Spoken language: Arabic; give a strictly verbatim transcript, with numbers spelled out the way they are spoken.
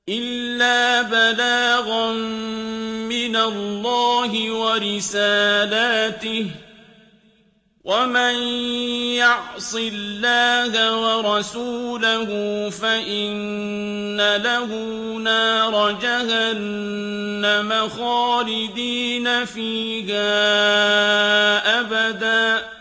إِلَّا بَلَاغًا مِّنَ اللَّهِ وَرِسَالَاتِهِ ۚ وَمَن يَعْصِ اللَّهَ وَرَسُولَهُ فَإِنَّ لَهُ نَارَ جَهَنَّمَ خَالِدِينَ فِيهَا أَبَدًا